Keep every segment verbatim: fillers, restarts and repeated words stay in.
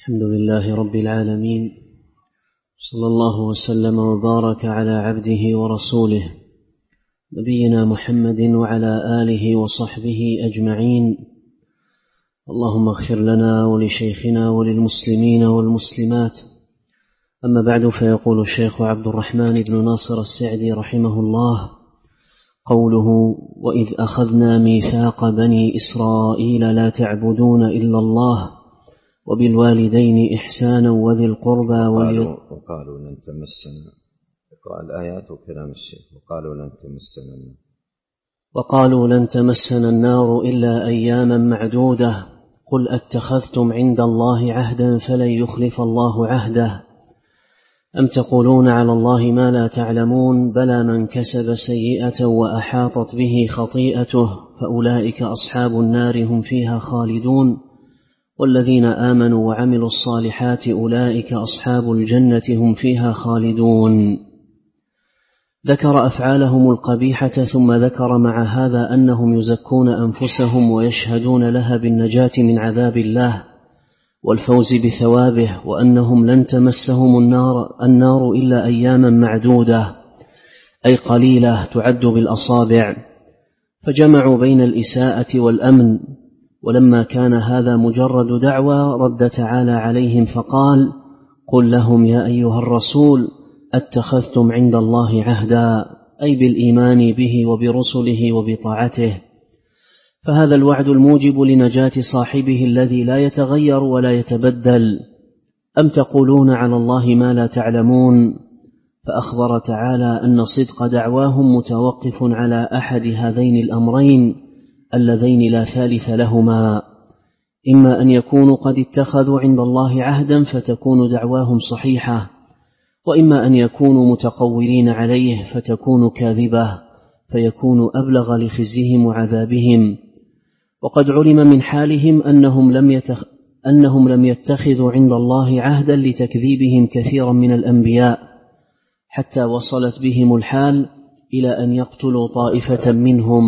الحمد لله رب العالمين، صلى الله وسلم وبارك على عبده ورسوله نبينا محمد وعلى آله وصحبه أجمعين. اللهم اغفر لنا ولشيخنا وللمسلمين والمسلمات. أما بعد، فيقول الشيخ عبد الرحمن بن ناصر السعدي رحمه الله: قوله: وإذ أخذنا ميثاق بني إسرائيل لا تعبدون إلا الله وبالوالدين إحسانا وذي القربى وقالوا, وقالوا لن تمسنا الآيات وكلام الشيخ وقالوا لن تمسنا وقالوا لن تمسنا النار إلا أياما معدودة قل أتخذتم عند الله عهدا فلن يخلف الله عهده أم تقولون على الله ما لا تعلمون بلى من كسب سيئة وأحاطت به خطيئته فأولئك أصحاب النار هم فيها خالدون والذين آمنوا وعملوا الصالحات أولئك أصحاب الجنة هم فيها خالدون. ذكر أفعالهم القبيحة ثم ذكر مع هذا أنهم يزكون أنفسهم ويشهدون لها بالنجاة من عذاب الله والفوز بثوابه، وأنهم لن تمسهم النار, النار إلا أياما معدودة أي قليلة تعد بالأصابع، فجمعوا بين الإساءة والأمن. ولما كان هذا مجرد دعوى رد تعالى عليهم فقال: قل لهم يا أيها الرسول اتخذتم عند الله عهدا، أي بالإيمان به وبرسله وبطاعته، فهذا الوعد الموجب لنجاة صاحبه الذي لا يتغير ولا يتبدل. أم تقولون على الله ما لا تعلمون، فأخبر تعالى أن صدق دعواهم متوقف على أحد هذين الأمرين اللذين لا ثالث لهما: إما أن يكونوا قد اتخذوا عند الله عهدا فتكون دعواهم صحيحة، وإما أن يكونوا متقولين عليه فتكون كاذبة فيكون أبلغ لخزيهم وعذابهم. وقد علم من حالهم أنهم لم, يتخ... أنهم لم يتخذوا عند الله عهدا لتكذيبهم كثيرا من الأنبياء، حتى وصلت بهم الحال إلى أن يقتلوا طائفة منهم،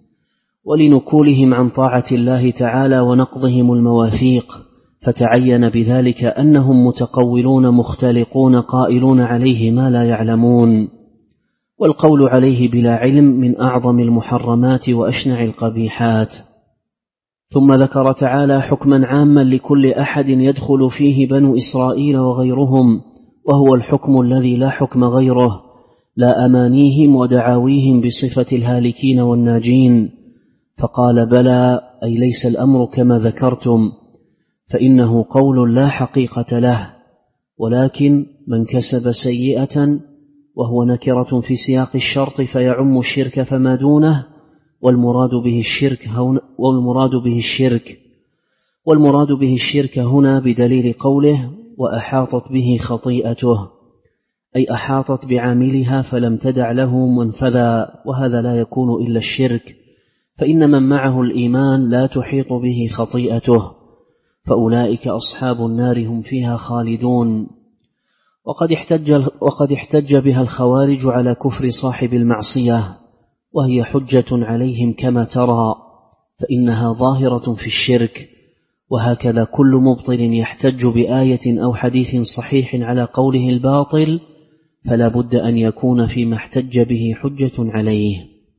ولنكولهم عن طاعة الله تعالى ونقضهم المواثيق، فتعين بذلك أنهم متقولون مختلقون قائلون عليه ما لا يعلمون، والقول عليه بلا علم من أعظم المحرمات وأشنع القبيحات. ثم ذكر تعالى حكما عاما لكل أحد يدخل فيه بنو إسرائيل وغيرهم، وهو الحكم الذي لا حكم غيره، لا أمانيهم ودعاويهم بصفة الهالكين والناجين، فقال: بلى، أي ليس الأمر كما ذكرتم، فإنه قول لا حقيقة له، ولكن من كسب سيئة، وهو نكرة في سياق الشرط فيعم الشرك فما دونه، والمراد به الشرك هنا والمراد به الشرك والمراد به الشرك هنا بدليل قوله: وأحاطت به خطيئته، أي أحاطت بعاملها فلم تدع له منفذا، وهذا لا يكون إلا الشرك، فإن من معه الإيمان لا تحيط به خطيئته، فأولئك أصحاب النار هم فيها خالدون. وقد احتج, وقد احتج بها الخوارج على كفر صاحب المعصية، وهي حجة عليهم كما ترى، فإنها ظاهرة في الشرك، وهكذا كل مبطل يحتج بآية أو حديث صحيح على قوله الباطل فلا بد أن يكون فيما احتج به حجة عليه.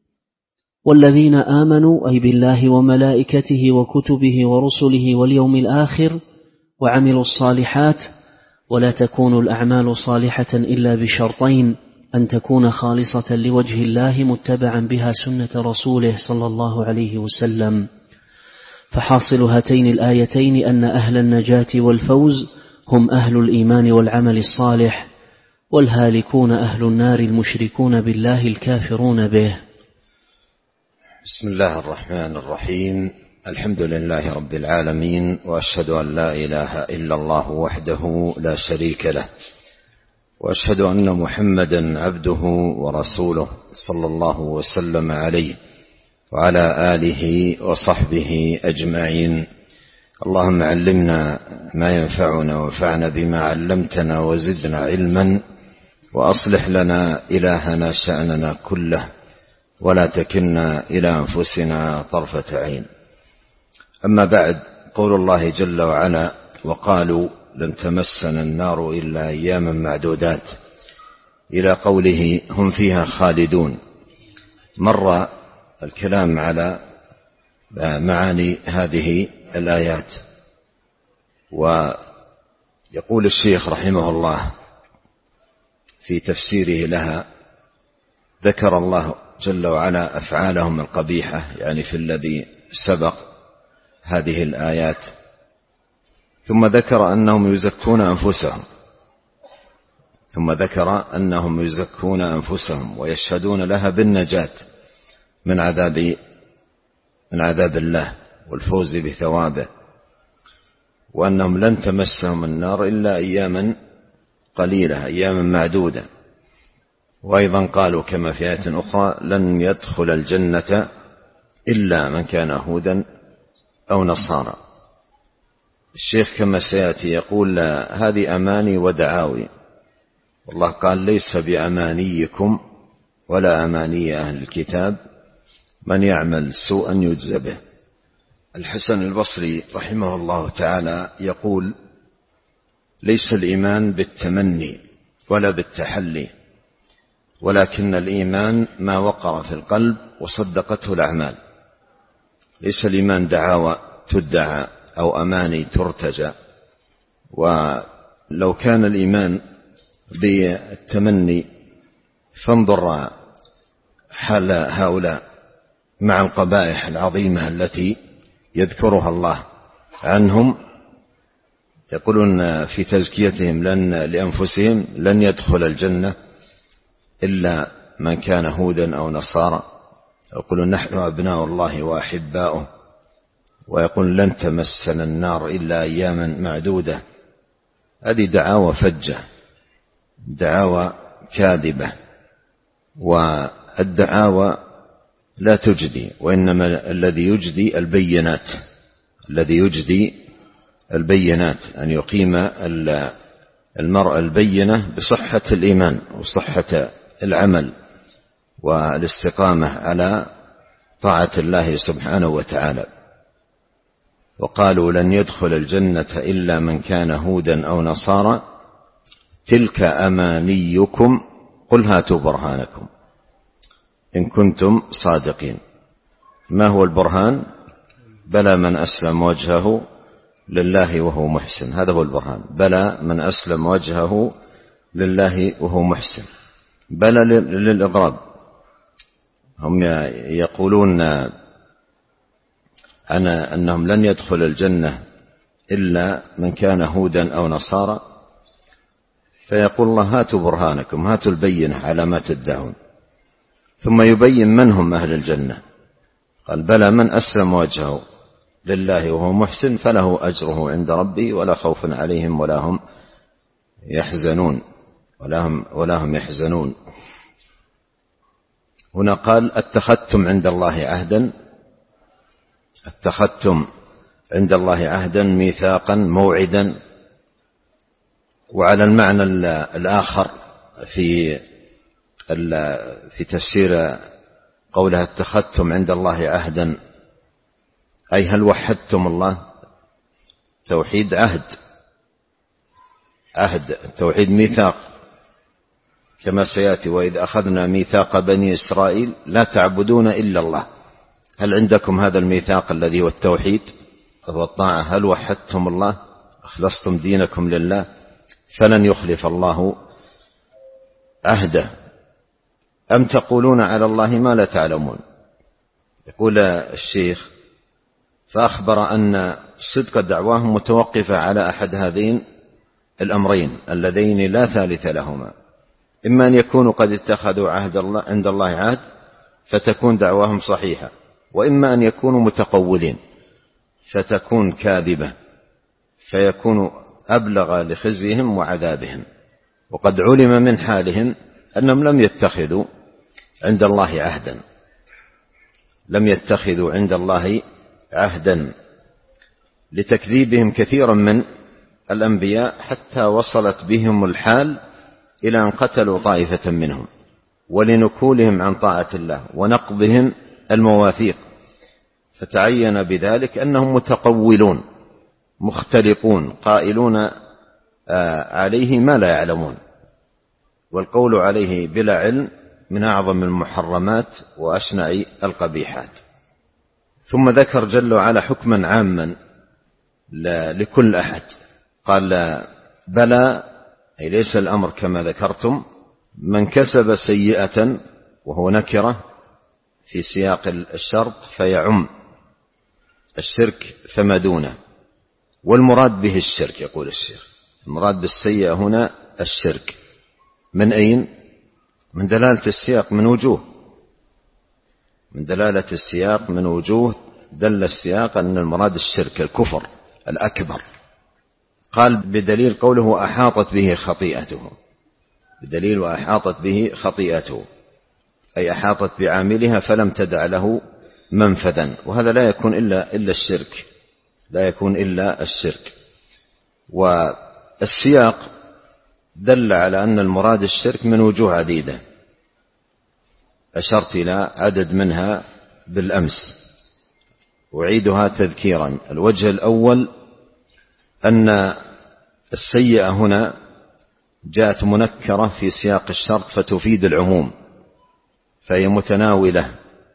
والذين آمنوا أي بالله وملائكته وكتبه ورسله واليوم الآخر وعملوا الصالحات، ولا تكون الأعمال صالحة إلا بشرطين: أن تكون خالصة لوجه الله متبعا بها سنة رسوله صلى الله عليه وسلم. فحاصل هاتين الآيتين أن أهل النجاة والفوز هم أهل الإيمان والعمل الصالح، والهالكون أهل النار المشركون بالله الكافرون به. بسم الله الرحمن الرحيم. الحمد لله رب العالمين، وأشهد أن لا إله إلا الله وحده لا شريك له، وأشهد أن محمدا عبده ورسوله صلى الله وسلم عليه وعلى آله وصحبه أجمعين. اللهم علمنا ما ينفعنا وانفعنا بما علمتنا وزدنا علما، وأصلح لنا إلهنا شأننا كله، ولا تكلنا إلى أنفسنا طرفة عين. أما بعد، قول الله جل وعلا: وقالوا لن تمسنا النار إلا أياما معدودات إلى قوله هم فيها خالدون. مر الكلام على معاني هذه الآيات، ويقول الشيخ رحمه الله في تفسيره لها: ذكر الله جل وعلا أفعالهم القبيحة، يعني في الذي سبق هذه الآيات، ثم ذكر أنهم يزكون أنفسهم ثم ذكر أنهم يزكون أنفسهم ويشهدون لها بالنجاة من عذاب من عذاب الله والفوز بثوابه، وأنهم لن تمسهم النار إلا أياما قليلة، أياما معدودة. وأيضا قالوا كما في آية أخرى: لن يدخل الجنة إلا من كان هودا أو نصارى. الشيخ كما سيأتي يقول: هذه أماني ودعاوي، والله قال: ليس بأمانيكم ولا أماني أهل الكتاب، من يعمل سوءا يجزى به. الحسن البصري رحمه الله تعالى يقول: ليس الإيمان بالتمني ولا بالتحلي، ولكن الإيمان ما وقر في القلب وصدقته الأعمال. ليس الإيمان دعاوى تدعى أو أماني ترتجى. ولو كان الإيمان بالتمني فانظر حال هؤلاء مع القبائح العظيمة التي يذكرها الله عنهم. يقولون في تزكيتهم لن لأنفسهم: لن يدخل الجنة إلا من كان هودا أو نصارى. يقولون: نحن أبناء الله وأحباؤه. ويقول: لن تمسنا النار إلا أياما معدودة. هذه دعاوى فجة، دعاوى كاذبة، والدعاوى لا تجدي، وإنما الذي يجدي البينات الذي يجدي البينات أن يقيم المرء البينة بصحة الإيمان وصحة العمل والاستقامة على طاعة الله سبحانه وتعالى. وقالوا: لن يدخل الجنة إلا من كان هودا أو نصارى، تلك أمانيكم قل هاتوا برهانكم إن كنتم صادقين. ما هو البرهان؟ بلى من أسلم وجهه لله وهو محسن. هذا هو البرهان. بلى من أسلم وجهه لله وهو محسن. بلى للإضراب. هم يقولون أنا أنهم لن يدخل الجنة إلا من كان هودا أو نصارى، فيقول الله: هاتوا برهانكم، هاتوا البينة على ما تدعون. ثم يبين من هم أهل الجنة. قال: بلى من أسلم وجهه لله وهو محسن فله أجره عند ربي ولا خوف عليهم ولا هم يحزنون ولا هم, ولا هم يحزنون. هنا قال: اتخذتم عند الله عهدا اتخذتم عند الله عهدا ميثاقا موعدا. وعلى المعنى الآخر في في تفسير قولها اتخذتم عند الله عهدا، أي هل وحدتم الله؟ توحيد عهد، عهد التوحيد ميثاق، كما سيأتي: وإذ أخذنا ميثاق بني إسرائيل لا تعبدون إلا الله. هل عندكم هذا الميثاق الذي هو التوحيد والطاعة؟ هل وحدتم الله؟ أخلصتم دينكم لله؟ فلن يخلف الله عهده. أم تقولون على الله ما لا تعلمون. يقول الشيخ: فأخبر أن صدق دعواهم متوقفة على أحد هذين الأمرين اللذين لا ثالث لهما: إما أن يكونوا قد اتخذوا عهد الله عند الله عهد فتكون دعواهم صحيحة، وإما أن يكونوا متقولين فتكون كاذبة فيكون أبلغ لخزيهم وعذابهم. وقد علم من حالهم أنهم لم يتخذوا عند الله عهدا لم يتخذوا عند الله عهدا لتكذيبهم كثيرا من الأنبياء، حتى وصلت بهم الحال إلى أن قتلوا طائفة منهم، ولنكولهم عن طاعة الله ونقضهم المواثيق، فتعين بذلك أنهم متقولون مختلقون قائلون عليه ما لا يعلمون، والقول عليه بلا علم من أعظم المحرمات وأشنع القبيحات. ثم ذكر جل وعلا حكما عاما لكل أحد، قال بلى، أي ليس الأمر كما ذكرتم، من كسب سيئة، وهو نكرة في سياق الشرط فيعم الشرك فما دونه، والمراد به الشرك. يقول الشيخ المراد بالسيئة هنا الشرك. من أين؟ من دلالة السياق من وجوه، من دلالة السياق من وجوه دل السياق أن المراد الشرك الكفر الأكبر. قال بدليل قوله أحاطت به خطيئته، بدليل وأحاطت به خطيئته، أي أحاطت بعاملها فلم تدع له منفذا، وهذا لا يكون إلا, إلا الشرك، لا يكون إلا الشرك. والسياق دل على أن المراد الشرك من وجوه عديدة، أشرت إلى عدد منها بالأمس، أعيدها تذكيرا. الوجه الأول أن السيئة هنا جاءت منكرة في سياق الشرط فتفيد العموم، فهي متناولة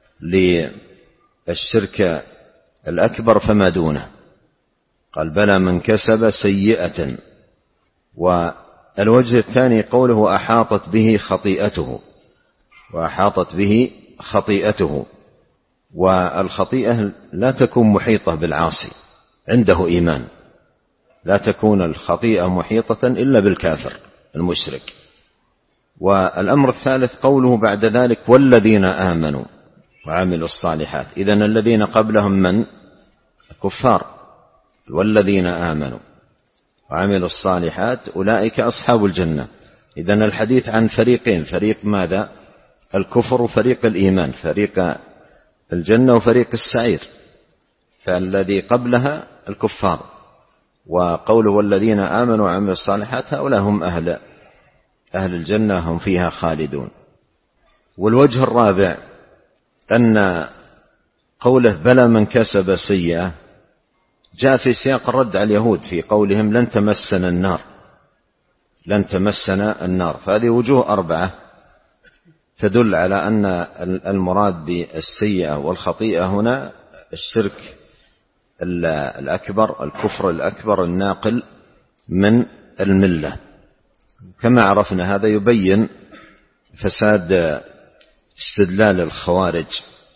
للشرك الأكبر فما دونه. قال بلى من كسب سيئة. والوجه الثاني قوله أحاطت به خطيئته، وأحاطت به خطيئته، والخطيئة لا تكون محيطة بالعاصي عنده إيمان، لا تكون الخطيئة محيطة إلا بالكافر المشرك. والأمر الثالث قوله بعد ذلك والذين آمنوا وعملوا الصالحات، إذن الذين قبلهم من؟ الكفار. والذين آمنوا وعملوا الصالحات أولئك أصحاب الجنة. إذن الحديث عن فريقين، فريق ماذا؟ الكفر وفريق الإيمان، فريق الجنة وفريق السعير. فالذي قبلها الكفار، وقوله والذين آمنوا وعملوا الصالحات هؤلاء هم أهل أهل الجنة، هم فيها خالدون. والوجه الرابع أن قوله بلى من كسب سيئة جاء في سياق الرد على اليهود في قولهم لن تمسنا النار، لن تمسنا النار. فهذه وجوه أربعة تدل على أن المراد بالسيئة والخطيئة هنا الشرك الأكبر، الكفر الأكبر الناقل من الملة. كما عرفنا هذا يبين فساد استدلال الخوارج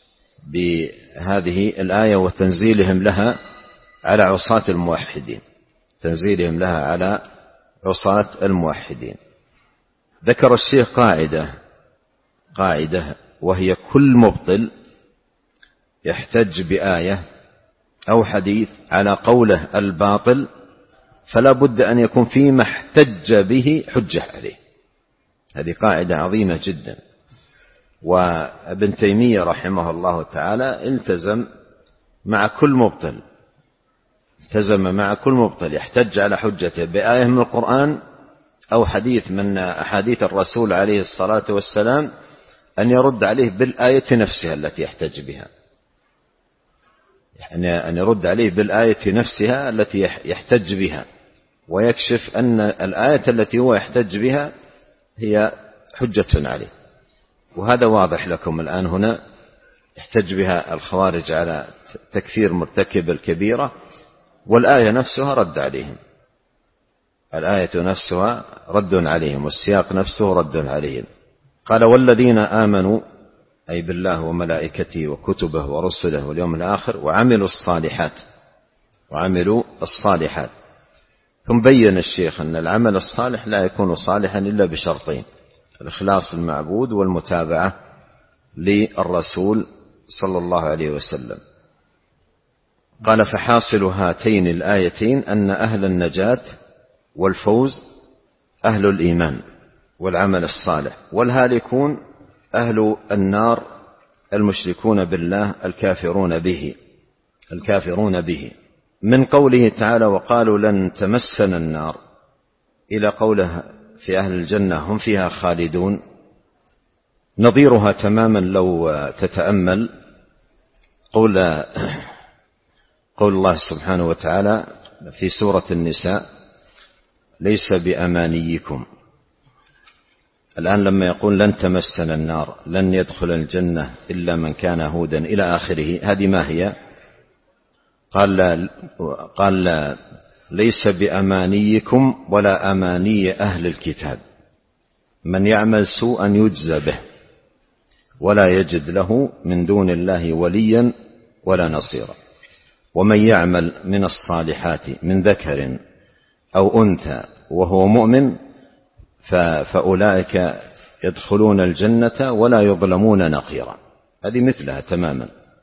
بهذه الآية وتنزيلهم لها على عصاة الموحدين، تنزيلهم لها على عصاة الموحدين. ذكر الشيخ قاعدة قاعدة وهي كل مبطل يحتج بآية أو حديث على قوله الباطل فلا بد أن يكون فيما احتج به حجة عليه. هذه قاعدة عظيمة جدا. وابن تيمية رحمه الله تعالى التزم مع كل مبطل، التزم مع كل مبطل يحتج على حجته بآية من القرآن أو حديث من أحاديث الرسول عليه الصلاة والسلام أن يرد عليه بالآية نفسها التي يحتج بها، يعني أن يرد عليه بالآية نفسها التي يحتج بها، ويكشف أن الآية التي هو يحتج بها هي حجة عليه. وهذا واضح لكم الآن. هنا يحتج بها الخوارج على تكفير مرتكب الكبيرة، والآية نفسها رد عليهم، الآية نفسها رد عليهم، والسياق نفسه رد عليهم. قال والذين آمنوا أي بالله وملائكته وكتبه ورسله واليوم الآخر وعملوا الصالحات، وعملوا الصالحات. ثم بين الشيخ أن العمل الصالح لا يكون صالحا إلا بشرطين: الإخلاص المعبود والمتابعة للرسول صلى الله عليه وسلم. قال فحاصل هاتين الآيتين أن أهل النجاة والفوز أهل الإيمان والعمل الصالح، والهالكون أهل النار المشركون بالله الكافرون به الكافرون به. من قوله تعالى وقالوا لن تمسنا النار إلى قوله في أهل الجنة هم فيها خالدون، نظيرها تماما لو تتأمل قول قول الله سبحانه وتعالى في سورة النساء ليس بأمانيكم. الآن لما يقول لن تمسنا النار، لن يدخل الجنة إلا من كان هودا إلى آخره، هذه ما هي؟ قال لا قال لا ليس بأمانيكم ولا أماني أهل الكتاب، من يعمل سوءا يجزى به ولا يجد له من دون الله وليا ولا نصيرا، ومن يعمل من الصالحات من ذكر أو أنثى وهو مؤمن فأولئك يدخلون الجنة ولا يظلمون نقيرا. هذه مثلها تماما،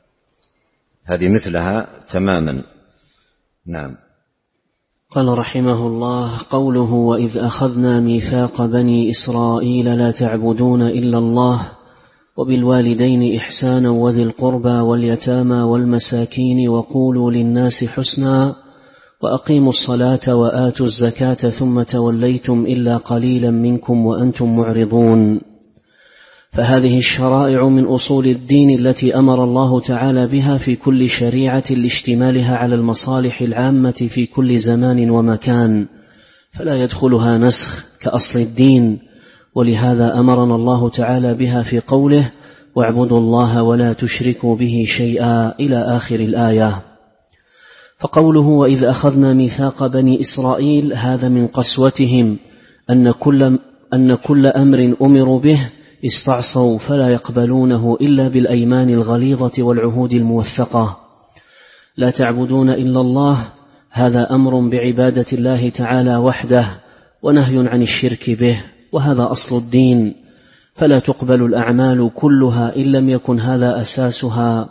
هذه مثلها تماما. نعم. قال رحمه الله: قوله وإذ أخذنا ميثاق بني إسرائيل لا تعبدون إلا الله وبالوالدين إحسانا وذي القربى واليتامى والمساكين وقولوا للناس حسنا وأقيموا الصلاة وآتوا الزكاة ثم توليتم إلا قليلا منكم وأنتم معرضون. فهذه الشرائع من أصول الدين التي أمر الله تعالى بها في كل شريعة لاشتمالها على المصالح العامة في كل زمان ومكان، فلا يدخلها نسخ كأصل الدين، ولهذا أمرنا الله تعالى بها في قوله: واعبدوا الله ولا تشركوا به شيئا إلى آخر الآية. فقوله وإذ أخذنا ميثاق بني إسرائيل هذا من قسوتهم أن كل, أن كل أمر أمروا به استعصوا فلا يقبلونه إلا بالأيمان الغليظة والعهود الموثقة. لا تعبدون إلا الله، هذا أمر بعبادة الله تعالى وحده ونهي عن الشرك به، وهذا أصل الدين، فلا تقبل الأعمال كلها إن لم يكن هذا أساسها،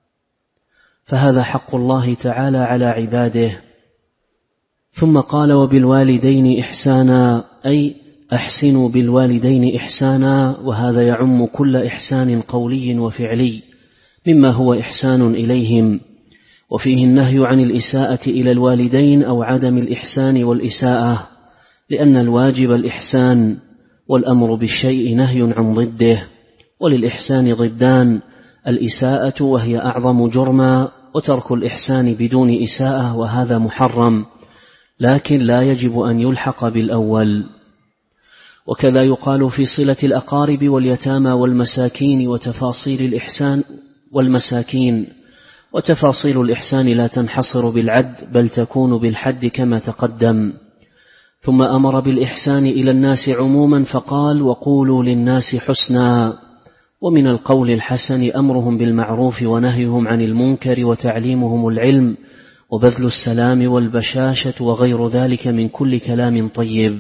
فهذا حق الله تعالى على عباده. ثم قال وبالوالدين إحسانا، أي أحسنوا بالوالدين إحسانا، وهذا يعم كل إحسان قولي وفعلي مما هو إحسان إليهم، وفيه النهي عن الإساءة إلى الوالدين أو عدم الإحسان والإساءة، لأن الواجب الإحسان والأمر بالشيء نهي عن ضده، وللإحسان ضدان: الإساءة وهي أعظم جرما، وترك الإحسان بدون إساءة وهذا محرم، لكن لا يجب أن يلحق بالأول. وكذا يقال في صلة الأقارب واليتامى والمساكين وتفاصيل الإحسان والمساكين، وتفاصيل الإحسان لا تنحصر بالعد بل تكون بالحد كما تقدم. ثم أمر بالإحسان إلى الناس عموما فقال وقولوا للناس حسنا، ومن القول الحسن أمرهم بالمعروف ونهيهم عن المنكر وتعليمهم العلم وبذل السلام والبشاشة وغير ذلك من كل كلام طيب.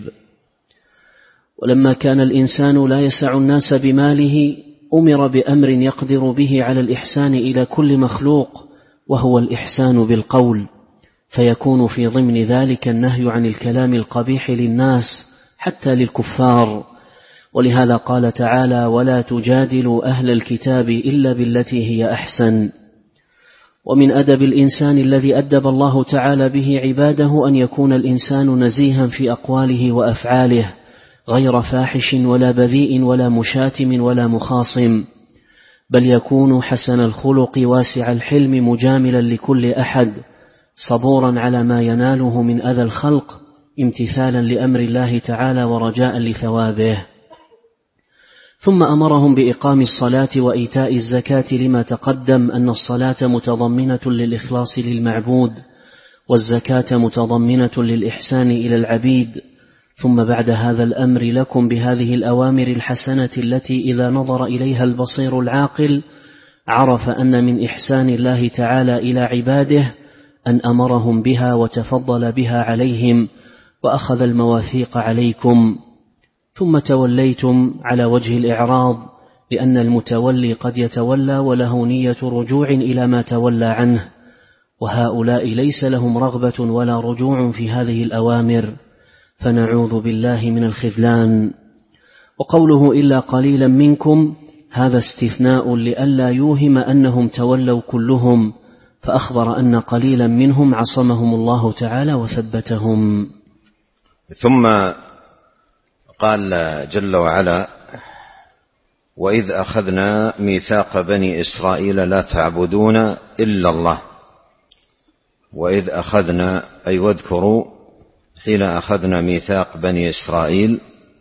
ولما كان الإنسان لا يسع الناس بماله أمر بأمر يقدر به على الإحسان إلى كل مخلوق، وهو الإحسان بالقول، فيكون في ضمن ذلك النهي عن الكلام القبيح للناس حتى للكفار. ولهذا قال تعالى ولا تجادلوا أهل الكتاب إلا بالتي هي أحسن. ومن أدب الإنسان الذي أدب الله تعالى به عباده أن يكون الإنسان نزيها في أقواله وأفعاله، غير فاحش ولا بذيء ولا مشاتم ولا مخاصم، بل يكون حسن الخلق واسع الحلم مجاملا لكل أحد، صبورا على ما يناله من أذى الخلق، امتثالا لأمر الله تعالى ورجاء لثوابه. ثم أمرهم بإقام الصلاة وإيتاء الزكاة لما تقدم أن الصلاة متضمنة للإخلاص للمعبود، والزكاة متضمنة للإحسان إلى العبيد. ثم بعد هذا الأمر لكم بهذه الأوامر الحسنة التي إذا نظر إليها البصير العاقل عرف أن من إحسان الله تعالى إلى عباده أن أمرهم بها وتفضل بها عليهم وأخذ المواثيق عليكم. ثم توليتم على وجه الإعراض، لأن المتولي قد يتولى وله نية رجوع إلى ما تولى عنه، وهؤلاء ليس لهم رغبة ولا رجوع في هذه الأوامر، فنعوذ بالله من الخذلان. وقوله إلا قليلا منكم هذا استثناء لئلا يوهم أنهم تولوا كلهم، فأخبر أن قليلا منهم عصمهم الله تعالى وثبتهم. ثم قال جل وعلا وإذ أخذنا ميثاق بني إسرائيل لا تعبدون إلا الله. وإذ أخذنا أي واذكروا حين أخذنا ميثاق بني إسرائيل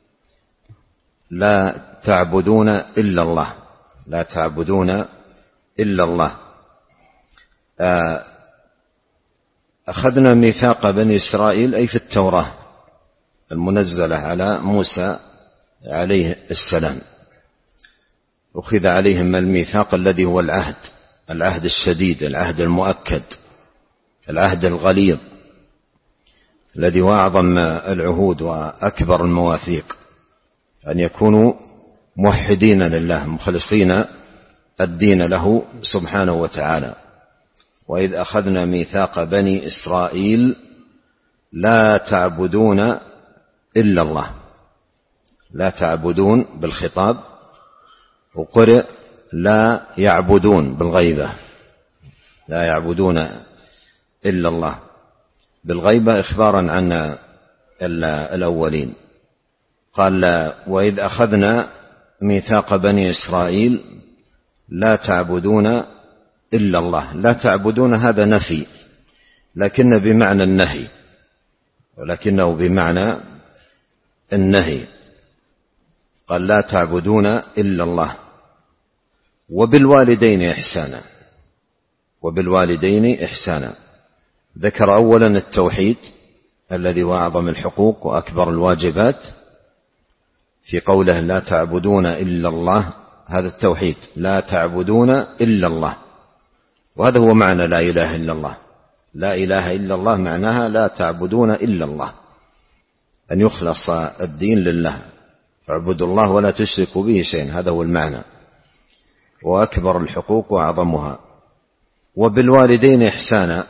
لا تعبدون إلا الله، لا تعبدون إلا الله. أخذنا ميثاق بني إسرائيل أي في التوراة المنزلة على موسى عليه السلام، أخذ عليهم الميثاق الذي هو العهد، العهد الشديد، العهد المؤكد، العهد الغليظ الذي هو أعظم العهود وأكبر المواثيق، أن يكونوا موحدين لله مخلصين الدين له سبحانه وتعالى. وإذ أخذنا ميثاق بني إسرائيل لا تعبدون إلا الله، لا تعبدون بالخطاب، وقرئ لا يعبدون بالغيبة، لا يعبدون إلا الله بالغيبة إخبارا عن الأولين. قال وإذ أخذنا ميثاق بني إسرائيل لا تعبدون إلا الله. لا تعبدون هذا نفي لكن بمعنى النهي، ولكنه بمعنى النهي. قال لا تعبدون إلا الله وبالوالدين إحسانا، وبالوالدين إحسانا. ذكر أولا التوحيد الذي هو أعظم الحقوق وأكبر الواجبات في قوله لا تعبدون إلا الله، هذا التوحيد، لا تعبدون إلا الله، وهذا هو معنى لا إله إلا الله. لا إله إلا الله معناها لا تعبدون إلا الله، أن يخلص الدين لله، اعبدوا الله ولا تشركوا به شيئا، هذا هو المعنى، وأكبر الحقوق وأعظمها. وبالوالدين إحسانا،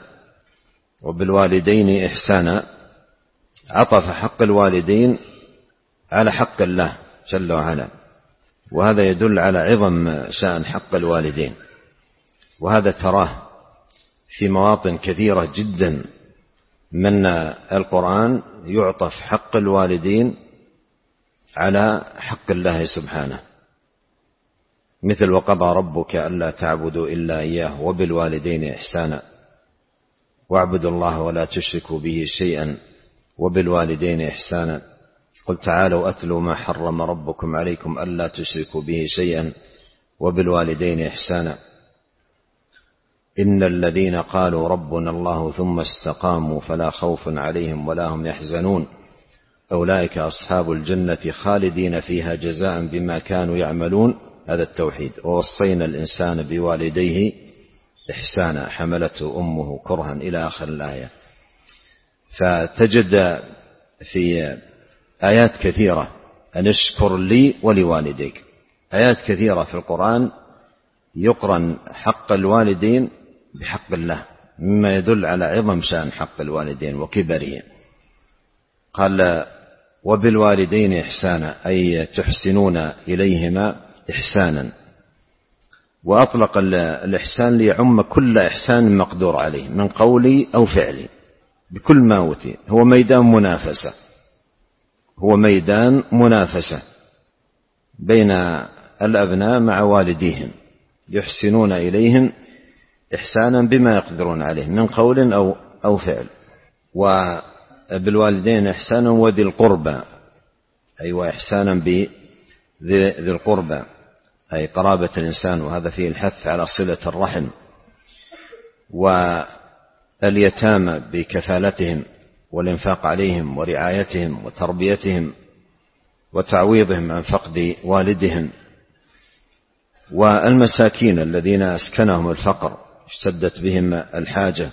وبالوالدين إحسانا عطف حق الوالدين على حق الله جل وعلا، وهذا يدل على عظم شأن حق الوالدين، وهذا تراه في مواطن كثيرة جدا من القرآن يعطف حق الوالدين على حق الله سبحانه، مثل وقضى ربك ألا تعبدوا إلا إياه وبالوالدين إحسانا واعبدوا الله ولا تشركوا به شيئا وبالوالدين إحسانا. قل تعالوا أتلوا ما حرم ربكم عليكم ألا تشركوا به شيئا وبالوالدين إحسانا. إن الذين قالوا ربنا الله ثم استقاموا فلا خوف عليهم ولا هم يحزنون أولئك أصحاب الجنة خالدين فيها جزاء بما كانوا يعملون. هذا التوحيد. ووصينا الإنسان بوالديه إحسانا حملته أمه كرها إلى آخر الآية. فتجد في آيات كثيرة أن اشكر لي ولوالديك، آيات كثيرة في القرآن يقرن حق الوالدين بحق الله، مما يدل على عظم شأن حق الوالدين وكبره. قال وبالوالدين إحسانا أي تحسنون إليهما إحسانا، وأطلق الإحسان ليعم كل إحسان مقدور عليه من قولي أو فعلي بكل ما أوتي. هو ميدان منافسة، هو ميدان منافسة بين الأبناء مع والديهم، يحسنون إليهم إحسانا بما يقدرون عليه من قول أو أو فعل. وبالوالدين إحسانا وذي القربى، أي وإحسانا بذي القربى أي قرابة الإنسان، وهذا فيه الحث على صلة الرحم. واليتامى بكفالتهم والإنفاق عليهم ورعايتهم وتربيتهم وتعويضهم عن فقد والدهم. والمساكين الذين أسكنهم الفقر اشتدت بهم الحاجة.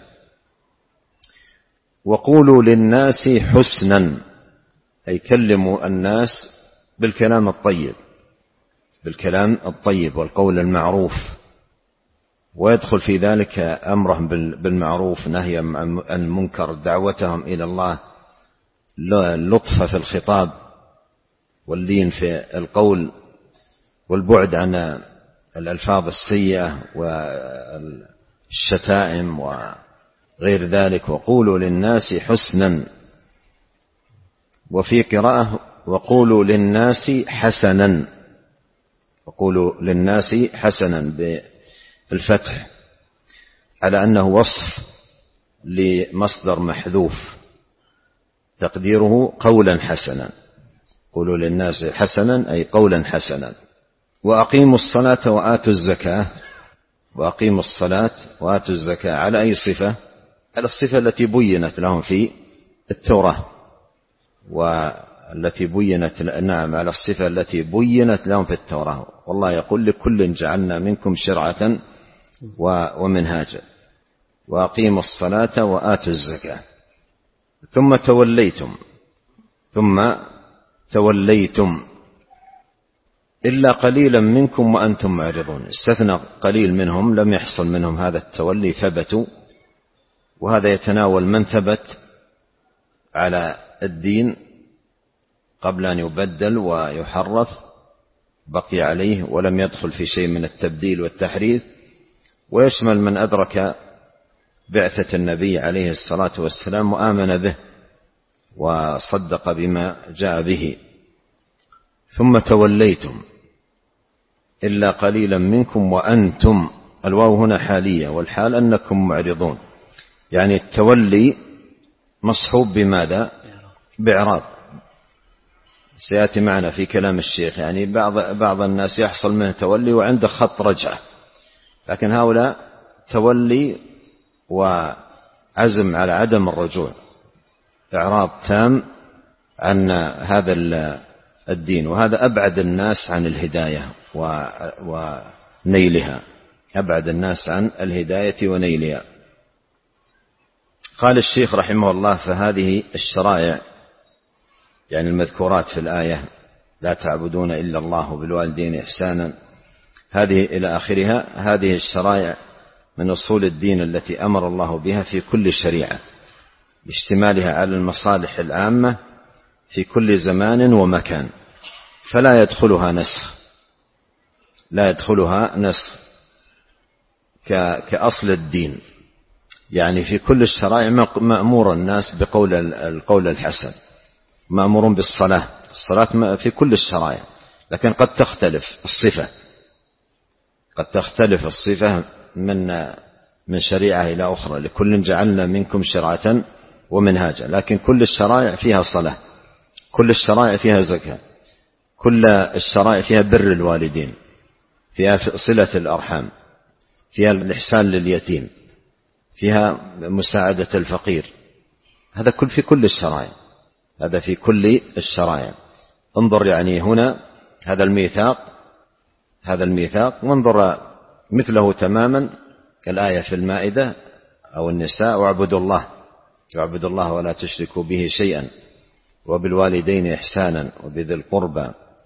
وقولوا للناس حسنا أي كلموا الناس بالكلام الطيب، بالكلام الطيب والقول المعروف، ويدخل في ذلك أمرهم بالمعروف، نهيا عن المنكر، دعوتهم إلى الله، اللطف في الخطاب واللين في القول، والبعد عن الألفاظ السيئة والشتائم وغير ذلك. وقولوا للناس حسنا، وفي قراءة وقولوا للناس حسنا، وقولوا للناس حسنا بالفتح على أنه وصف لمصدر محذوف تقديره قولا حسنا، قولوا للناس حسنا أي قولا حسنا. وأقيموا الصلاة وآتوا الزكاة، وأقيموا الصلاة وآتوا الزكاة على أي صفة؟ على الصفة التي بينت لهم في التوراة، والتي بينت نعم على الصفة التي بينت لهم في التوراة. والله يقول لكل جعلنا منكم شرعة ومنهاجا. وأقيموا الصلاة وآتوا الزكاة. ثم توليتم ثم توليتم إلا قليلا منكم وأنتم معرضون. استثنى قليل منهم لم يحصل منهم هذا التولي، ثبتوا. وهذا يتناول من ثبت على الدين قبل أن يبدل ويحرف، بقي عليه ولم يدخل في شيء من التبديل والتحريف، ويشمل من أدرك بعثة النبي عليه الصلاة والسلام وآمن به وصدق بما جاء به. ثم توليتم إلا قليلا منكم وأنتم، الواو هنا حالية، والحال أنكم معرضون، يعني التولي مصحوب بماذا؟ بإعراض. سيأتي معنا في كلام الشيخ، يعني بعض بعض الناس يحصل منه تولي وعنده خط رجعة، لكن هؤلاء تولي وعزم على عدم الرجوع، إعراض تام عن هذا الدين. وهذا أبعد الناس عن الهداية ونيلها، أبعد الناس عن الهداية ونيلها. قال الشيخ رحمه الله: فهذه الشرائع، يعني المذكورات في الآية، لا تعبدون إلا الله بالوالدين إحسانا، هذه إلى آخرها، هذه الشرائع من أصول الدين التي أمر الله بها في كل شريعة، باشتمالها على المصالح العامة في كل زمان ومكان، فلا يدخلها نسخ، لا يدخلها نسخ كأصل الدين. يعني في كل الشرائع مأمور الناس بقول القول الحسن، مأمور بالصلاة، الصلاة في كل الشرائع، لكن قد تختلف الصفة، قد تختلف الصفة من من شريعة إلى أخرى، لكل جعلنا منكم شرعة ومنهاجا، لكن كل الشرائع فيها صلاة، كل الشرائع فيها زكاة، كل الشرائع فيها بر الوالدين، فيها صلة الأرحام، فيها الإحسان لليتيم، فيها مساعدة الفقير. هذا كل في كل الشرائع، هذا في كل الشرائع. انظر يعني هنا هذا الميثاق، هذا الميثاق، وانظر مثله تماما الآية في المائدة أو النساء: واعبدوا الله واعبدوا الله ولا تشركوا به شيئا وبالوالدين إحسانا وبذي القربى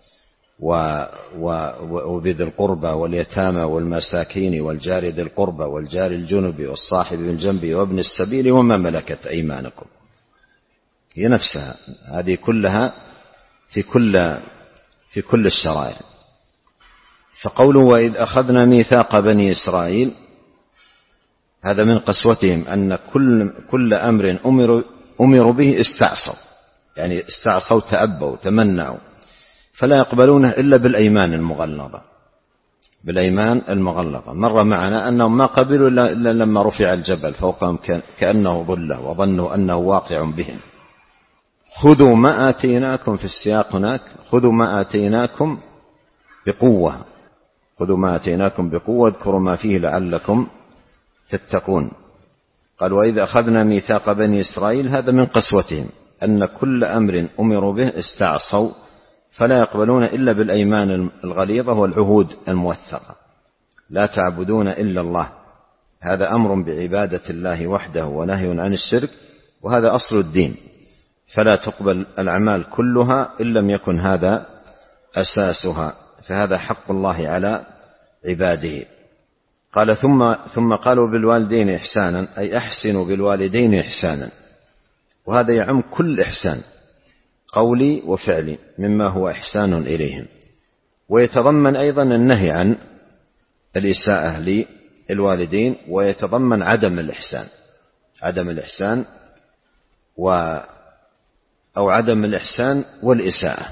وبذي القربى واليتامى والمساكين والجار ذي القربى والجار الجنب والصاحب بالجنب وابن السبيل وما ملكت أيمانكم. هي نفسها هذه كلها في كل في كل الشرائع. فقوله: وإذ أخذنا ميثاق بني إسرائيل، هذا من قسوتهم أن كل كل أمر أمروا أمروا به استعصوا، يعني استعصوا، تأبوا، تمنعوا، فلا يقبلونه إلا بالأيمان المغلظة، بالأيمان المغلظة. مر معنا أنهم ما قبلوا إلا لما رفع الجبل فوقهم كأنه ظلة وظنوا أنه واقع بهم. خذوا ما آتيناكم، في السياق هناك: خذوا ما آتيناكم بقوة، خذوا ما آتيناكم بقوة اذكروا ما فيه لعلكم تتقون. قال: وإذ أخذنا ميثاق بني إسرائيل، هذا من قسوتهم أن كل أمر أمروا به استعصوا، فلا يقبلون إلا بالأيمان الغليظة والعهود الموثقة. لا تعبدون إلا الله، هذا أمر بعبادة الله وحده ونهي عن الشرك، وهذا أصل الدين، فلا تقبل الأعمال كلها إن لم يكن هذا أساسها، فهذا حق الله على عباده. قال: ثم ثم قالوا بالوالدين إحسانا، أي أحسنوا بالوالدين إحسانا، وهذا يعم كل إحسان قولي وفعلي مما هو إحسان إليهم، ويتضمن أيضا النهي عن الإساءة للوالدين، ويتضمن عدم الإحسان، عدم الإحسان و أو عدم الإحسان والإساءة،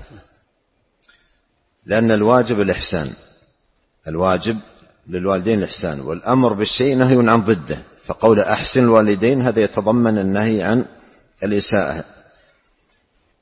لأن الواجب الإحسان، الواجب للوالدين الإحسان، والأمر بالشيء نهي عن ضده، فقول أحسن الوالدين هذا يتضمن النهي عن الإساءة.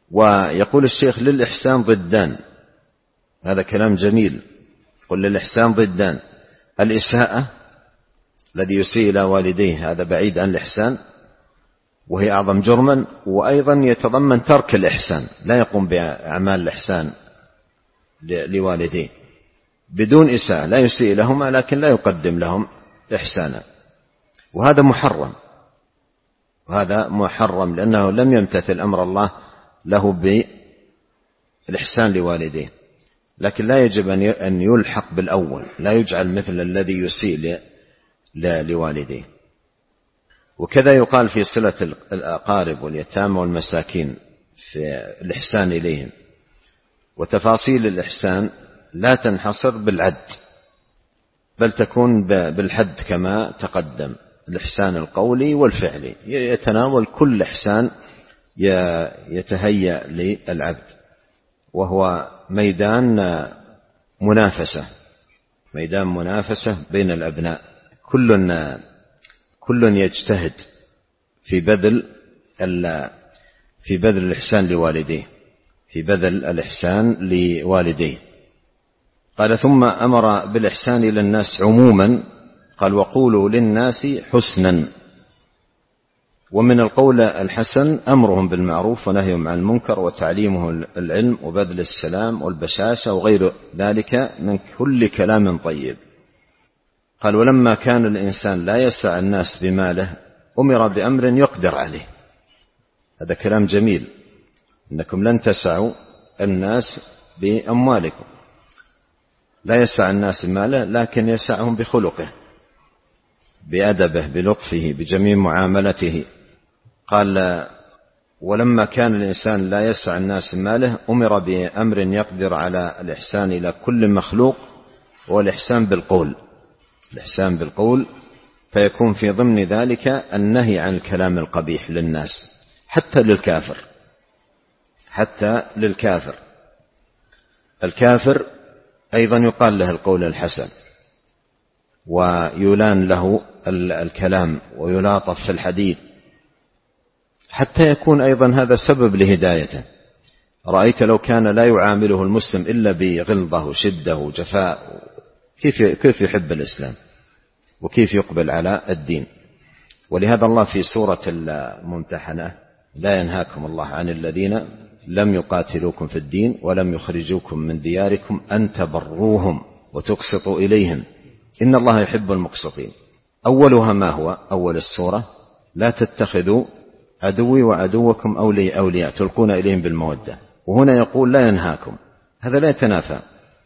ويقول الشيخ للإحسان ضدان، هذا كلام جميل، قل للإحسان ضدان: الإساءة الذي يسيء إلى والديه هذا بعيد عن الإحسان وهي أعظم جرما، وأيضا يتضمن ترك الإحسان، لا يقوم بأعمال الإحسان لوالديه بدون إساءة، لا يسيء لهما لكن لا يقدم لهم إحسانا، وهذا محرم، وهذا محرم لأنه لم يمتثل أمر الله له بالإحسان لوالديه. لكن لا يجب أن يلحق بالأول، لا يجعل مثل الذي يسيء لوالديه. وكذا يقال في صلة الأقارب واليتامى والمساكين في الإحسان إليهم. وتفاصيل الإحسان لا تنحصر بالعد، بل تكون بالحد كما تقدم، الإحسان القولي والفعلي يتناول كل إحسان يتهيأ للعبد، وهو ميدان منافسة، ميدان منافسة بين الأبناء، كل كل يجتهد في بذل في بذل الإحسان لوالديه، في بذل الإحسان لوالديه. قال: ثم أمر بالإحسان إلى الناس عموما، قال: وقولوا للناس حسنا. ومن القول الحسن أمرهم بالمعروف ونهيهم عن المنكر وتعليمهم العلم وبذل السلام والبشاشة وغير ذلك من كل كلام طيب. قال: ولما كان الإنسان لا يسع الناس بماله أمر بأمر يقدر عليه. هذا كلام جميل، إنكم لن تسعوا الناس بأموالكم، لا يسع الناس بماله لكن يسعهم بخلقه، بأدبه، بلطفه، بجميع معاملته. قال: ولما كان الإنسان لا يسع الناس ماله أمر بأمر يقدر على الإحسان إلى كل مخلوق، والإحسان بالقول، الإحسان بالقول، فيكون في ضمن ذلك النهي عن الكلام القبيح للناس، حتى للكافر، حتى للكافر. الكافر أيضا يقال له القول الحسن، ويلان له الكلام ويلاطف في الحديث، حتى يكون أيضا هذا سبب لهدايته. رأيت لو كان لا يعامله المسلم إلا بغلظة وشدة وجفاء، كيف كيف يحب الإسلام وكيف يقبل على الدين؟ ولهذا الله في سورة الممتحنة: لا ينهاكم الله عن الذين لم يقاتلوكم في الدين ولم يخرجوكم من دياركم أن تبروهم وتقسطوا إليهم إن الله يحب المقسطين. أولها ما هو؟ أول السورة: لا تتخذوا عدوي وعدوكم أولياء أولياء تلقون إليهم بالمودة. وهنا يقول لا ينهاكم، هذا لا يتنافى،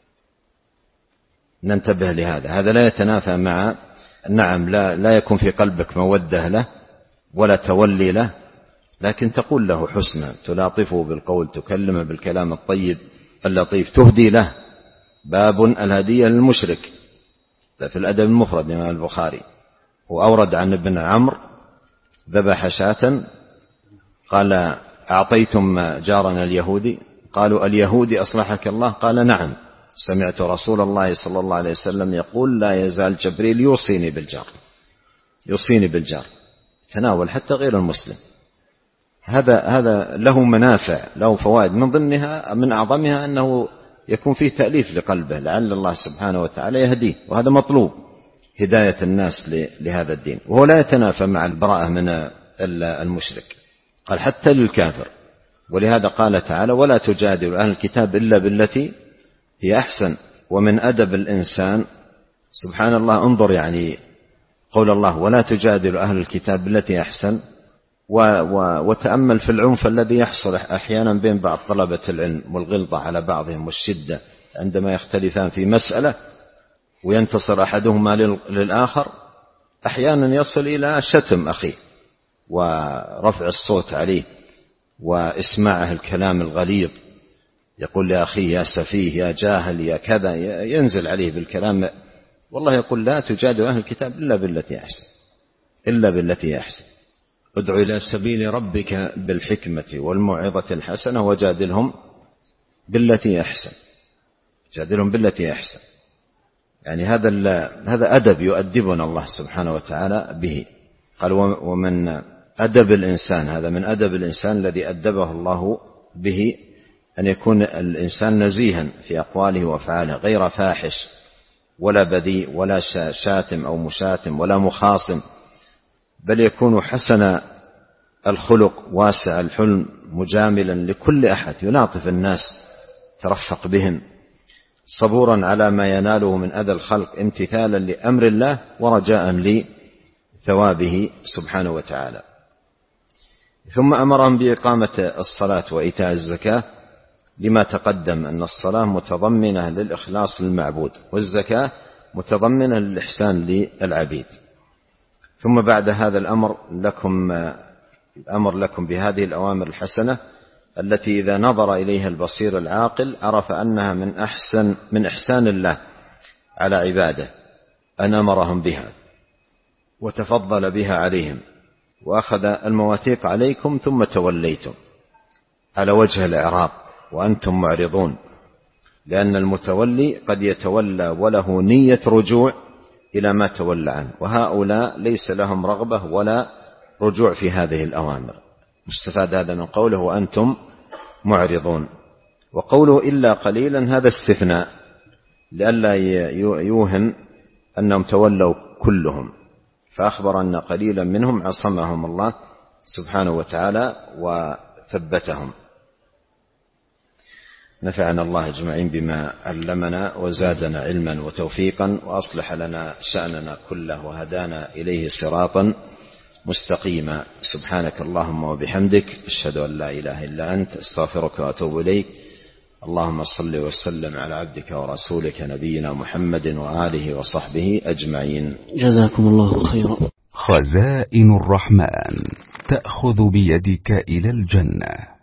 ننتبه لهذا، هذا لا يتنافى مع نعم لا, لا يكون في قلبك مودة له ولا تولي له، لكن تقول له حسنا، تلاطفه بالقول، تكلمه بالكلام الطيب اللطيف، تهدي له. باب الهدية للمشرك في الأدب المفرد من البخاري. وأورد عن ابن عمرو: ذبح شاة، قال: أعطيتم جارنا اليهودي؟ قالوا: اليهودي أصلحك الله؟ قال: نعم، سمعت رسول الله صلى الله عليه وسلم يقول: لا يزال جبريل يوصيني بالجار، يوصيني بالجار. تناول حتى غير المسلم. هذا هذا له منافع، له فوائد، من ضمنها من أعظمها أنه يكون فيه تأليف لقلبه، لعل الله سبحانه وتعالى يهديه، وهذا مطلوب، هداية الناس لهذا الدين. وهو لا يتنافى مع البراءة من المشرك، قال حتى للكافر. ولهذا قال تعالى: ولا تجادل أهل الكتاب إلا بالتي هي أحسن. ومن أدب الإنسان سبحان الله، انظر يعني قول الله: ولا تجادل أهل الكتاب بالتي أحسن، وتأمل في العنف الذي يحصل أحيانا بين بعض طلبة العلم والغلظة على بعضهم والشدة عندما يختلفان في مسألة وينتصر أحدهما للآخر، أحيانا يصل إلى شتم أخيه ورفع الصوت عليه وإسماعه الكلام الغليظ، يقول لأخيه: يا سفيه، يا جاهل، يا كذا، ينزل عليه بالكلام. والله يقول: لا تجادل أهل الكتاب إلا بالتي أحسن، إلا بالتي أحسن. ادع إلى سبيل ربك بالحكمة والموعظة الحسنة وجادلهم بالتي أحسن، جادلهم بالتي أحسن. يعني هذا هذا أدب يؤدبنا الله سبحانه وتعالى به. قال: ومن أدب الإنسان، هذا من أدب الإنسان الذي أدبه الله به أن يكون الإنسان نزيها في أقواله وأفعاله، غير فاحش ولا بذيء ولا شاتم أو مشاتم ولا مخاصم، بل يكون حسن الخلق واسع الحلم مجاملا لكل أحد، يلاطف الناس، ترفق بهم، صبورا على ما يناله من أذى الخلق، امتثالا لأمر الله ورجاء لثوابه سبحانه وتعالى. ثم أمرهم بإقامة الصلاة وإيتاء الزكاة، لما تقدم أن الصلاة متضمنة للإخلاص للمعبود، والزكاة متضمنة للإحسان للعبيد. ثم بعد هذا الأمر لكم الأمر لكم بهذه الأوامر الحسنة التي إذا نظر إليها البصير العاقل عرف أنها من أحسن من إحسان الله على عباده أن أمرهم بها وتفضل بها عليهم، وأخذ المواثيق عليكم ثم توليتم على وجه الإعراض وأنتم معرضون، لأن المتولي قد يتولى وله نية رجوع إلى ما تولى عنه، وهؤلاء ليس لهم رغبة ولا رجوع في هذه الأوامر. مستفاد هذا من قوله وأنتم معرضون. وقوله إلا قليلا هذا استثناء لئلا يوهم أنهم تولوا كلهم، فأخبر أن قليلا منهم عصمهم الله سبحانه وتعالى وثبتهم. نفعنا الله أجمعين بما علمنا وزادنا علما وتوفيقا، وأصلح لنا شأننا كله وهدانا إليه صراطا مستقيما. سبحانك اللهم وبحمدك، أشهد أن لا إله إلا أنت، أستغفرك وأتوب إليك. اللهم صل وسلم على عبدك ورسولك نبينا محمد وآله وصحبه أجمعين. جزاكم الله خيرا. خزائن الرحمن تأخذ بيدك إلى الجنة.